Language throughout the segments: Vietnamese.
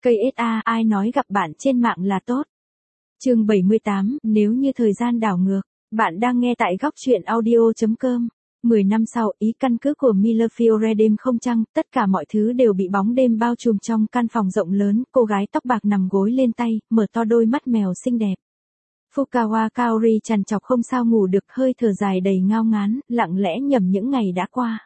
KSA, ai nói gặp bạn trên mạng là tốt. Chương 78, nếu như thời gian đảo ngược. Bạn đang nghe tại góc truyện audio.com. 10 năm sau, ý căn cứ của Miller Fiore đêm không trăng, tất cả mọi thứ đều bị bóng đêm bao trùm trong căn phòng rộng lớn, cô gái tóc bạc nằm gối lên tay, mở to đôi mắt mèo xinh đẹp. Fukawa Kaori trằn trọc không sao ngủ được, hơi thở dài đầy ngao ngán, lặng lẽ nhẩm những ngày đã qua.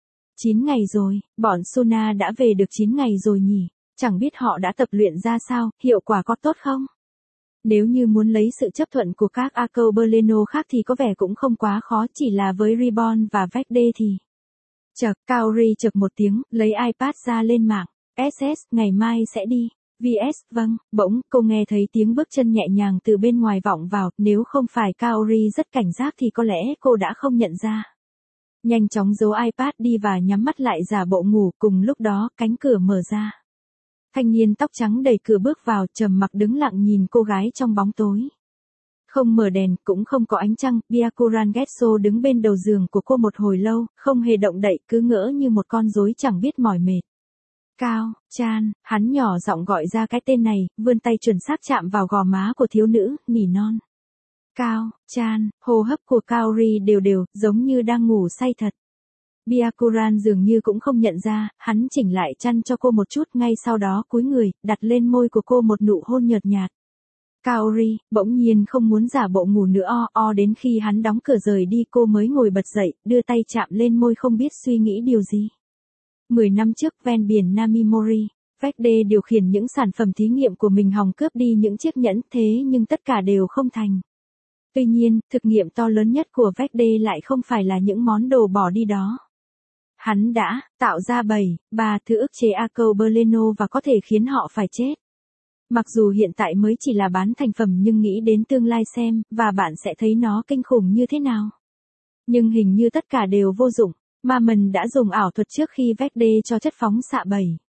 9 ngày rồi, bọn Suna đã về được 9 ngày rồi nhỉ, chẳng biết họ đã tập luyện ra sao, hiệu quả có tốt không? Nếu như muốn lấy sự chấp thuận của các Acobeleno khác thì có vẻ cũng không quá khó, chỉ là với Ribbon và Vecde thì... Chợt, Kaori chợt một tiếng, lấy iPad ra lên mạng. SS, ngày mai sẽ đi. VS, vâng, bỗng, cô nghe thấy tiếng bước chân nhẹ nhàng từ bên ngoài vọng vào, nếu không phải Kaori rất cảnh giác thì có lẽ cô đã không nhận ra. Nhanh chóng giấu iPad đi và nhắm mắt lại giả bộ ngủ, cùng lúc đó, cánh cửa mở ra. Thanh niên tóc trắng đẩy cửa bước vào, trầm mặc đứng lặng nhìn cô gái trong bóng tối. Không mở đèn, cũng không có ánh trăng, Byakuran Getso đứng bên đầu giường của cô một hồi lâu, không hề động đậy, cứ ngỡ như một con rối chẳng biết mỏi mệt. Cao, Chan, hắn nhỏ giọng gọi ra cái tên này, vươn tay chuẩn xác chạm vào gò má của thiếu nữ, nỉ non. Cao, Chan, hô hấp của Kaori đều đều, giống như đang ngủ say thật. Byakuran dường như cũng không nhận ra, hắn chỉnh lại chăn cho cô một chút, ngay sau đó cúi người, đặt lên môi của cô một nụ hôn nhợt nhạt. Kaori, bỗng nhiên không muốn giả bộ ngủ nữa đến khi hắn đóng cửa rời đi cô mới ngồi bật dậy, đưa tay chạm lên môi không biết suy nghĩ điều gì. 10 năm trước, ven biển Namimori, Vecde điều khiển những sản phẩm thí nghiệm của mình hòng cướp đi những chiếc nhẫn, thế nhưng tất cả đều không thành. Tuy nhiên, thực nghiệm to lớn nhất của Vecde lại không phải là những món đồ bỏ đi đó. Hắn đã tạo ra 3 thứ ức chế Acobeleno và có thể khiến họ phải chết. Mặc dù hiện tại mới chỉ là bán thành phẩm nhưng nghĩ đến tương lai xem, và bạn sẽ thấy nó kinh khủng như thế nào. Nhưng hình như tất cả đều vô dụng. Maman đã dùng ảo thuật trước khi Vecde cho chất phóng xạ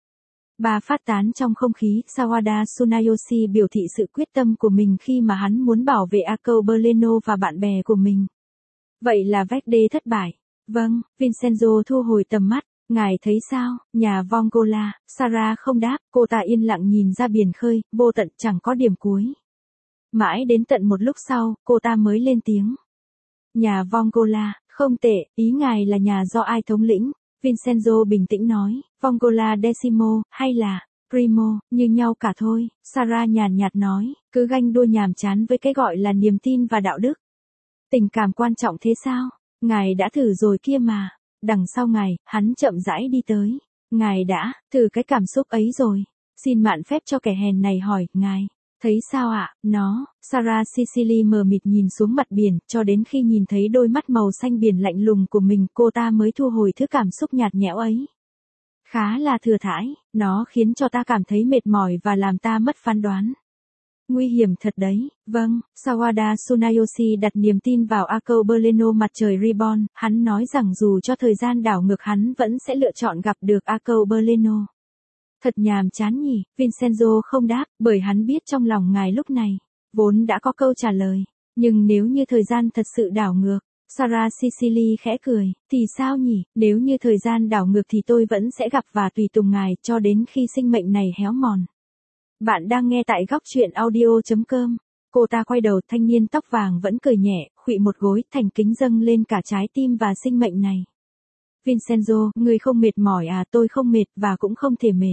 3 phát tán trong không khí. Sawada Tsunayoshi biểu thị sự quyết tâm của mình khi mà hắn muốn bảo vệ Acobeleno và bạn bè của mình. Vậy là Vecde thất bại. Vâng, Vincenzo thu hồi tầm mắt. Ngài thấy sao, nhà Vongola? Sarah không đáp, cô ta yên lặng nhìn ra biển khơi, vô tận chẳng có điểm cuối. Mãi đến tận một lúc sau, cô ta mới lên tiếng. Nhà Vongola, không tệ, ý ngài là nhà do ai thống lĩnh? Vincenzo bình tĩnh nói, Vongola Decimo, hay là Primo, như nhau cả thôi. Sarah nhàn nhạt nói, cứ ganh đua nhàm chán với cái gọi là niềm tin và đạo đức. Tình cảm quan trọng thế sao? Ngài đã thử rồi kia mà. Đằng sau ngài, hắn chậm rãi đi tới. Ngài đã thử cái cảm xúc ấy rồi. Xin mạn phép cho kẻ hèn này hỏi, ngài thấy sao ạ? Sarah Sicily mờ mịt nhìn xuống mặt biển, cho đến khi nhìn thấy đôi mắt màu xanh biển lạnh lùng của mình, cô ta mới thu hồi thứ cảm xúc nhạt nhẽo ấy. Khá là thừa thãi, nó khiến cho ta cảm thấy mệt mỏi và làm ta mất phán đoán. Nguy hiểm thật đấy, vâng, Sawada Tsunayoshi đặt niềm tin vào Acobeleno mặt trời Ribbon, hắn nói rằng dù cho thời gian đảo ngược hắn vẫn sẽ lựa chọn gặp được Acobeleno. Thật nhàm chán nhỉ, Vincenzo không đáp, bởi hắn biết trong lòng ngài lúc này, vốn đã có câu trả lời. Nhưng nếu như thời gian thật sự đảo ngược, Sarah Sicily khẽ cười, thì sao nhỉ, nếu như thời gian đảo ngược thì tôi vẫn sẽ gặp và tùy tùng ngài cho đến khi sinh mệnh này héo mòn. Bạn đang nghe tại góc truyện audio.com. Cô ta quay đầu, thanh niên tóc vàng vẫn cười nhẹ, khuỵu một gối, thành kính dâng lên cả trái tim và sinh mệnh này. Vincenzo, người không mệt mỏi à? Tôi không mệt và cũng không thể mệt.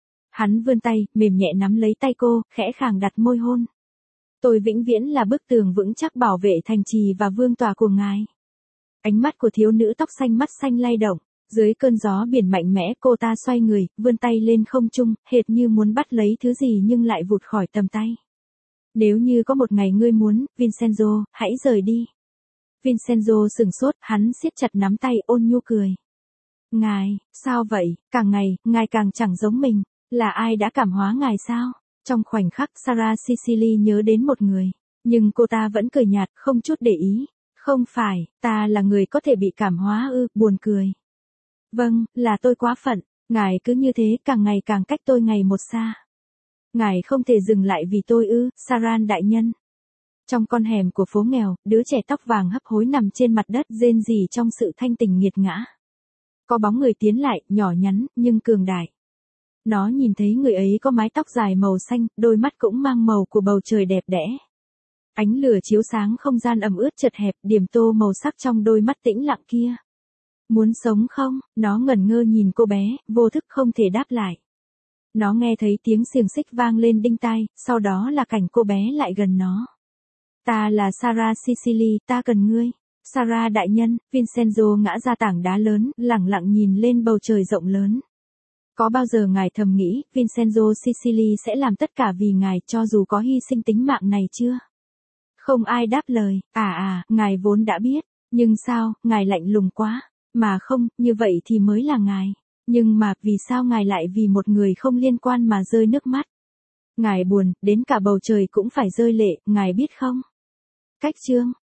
Hắn vươn tay, mềm nhẹ nắm lấy tay cô, khẽ khàng đặt môi hôn. Tôi vĩnh viễn là bức tường vững chắc bảo vệ thành trì và vương tòa của ngài. Ánh mắt của thiếu nữ tóc xanh mắt xanh lay động. Dưới cơn gió biển mạnh mẽ cô ta xoay người, vươn tay lên không trung, hệt như muốn bắt lấy thứ gì nhưng lại vụt khỏi tầm tay. Nếu như có một ngày ngươi muốn, Vincenzo, hãy rời đi. Vincenzo sửng sốt, hắn siết chặt nắm tay ôn nhu cười. Ngài, sao vậy, càng ngày, ngài càng chẳng giống mình, là ai đã cảm hóa ngài sao? Trong khoảnh khắc Sarah Sicily nhớ đến một người, nhưng cô ta vẫn cười nhạt, không chút để ý. Không phải, ta là người có thể bị cảm hóa ư? Buồn cười. Vâng, là tôi quá phận, ngài cứ như thế càng ngày càng cách tôi ngày một xa. Ngài không thể dừng lại vì tôi ư, Saran đại nhân. Trong con hẻm của phố nghèo, đứa trẻ tóc vàng hấp hối nằm trên mặt đất rên rỉ trong sự thanh tình nghiệt ngã. Có bóng người tiến lại, nhỏ nhắn, nhưng cường đại. Nó nhìn thấy người ấy có mái tóc dài màu xanh, đôi mắt cũng mang màu của bầu trời đẹp đẽ. Ánh lửa chiếu sáng không gian ẩm ướt chật hẹp, điểm tô màu sắc trong đôi mắt tĩnh lặng kia. Muốn sống không? Nó ngẩn ngơ nhìn cô bé, vô thức không thể đáp lại. Nó nghe thấy tiếng xiềng xích vang lên đinh tai, sau đó là cảnh cô bé lại gần nó. Ta là Sarah Cicely, ta cần ngươi. Sarah đại nhân, Vincenzo ngã ra tảng đá lớn, lẳng lặng nhìn lên bầu trời rộng lớn. Có bao giờ ngài thầm nghĩ, Vincenzo Cicely sẽ làm tất cả vì ngài cho dù có hy sinh tính mạng này chưa? Không ai đáp lời, ngài vốn đã biết, nhưng sao, ngài lạnh lùng quá, mà không, như vậy thì mới là ngài. Nhưng mà, vì sao ngài lại vì một người không liên quan mà rơi nước mắt? Ngài buồn, đến cả bầu trời cũng phải rơi lệ, ngài biết không? Cách chương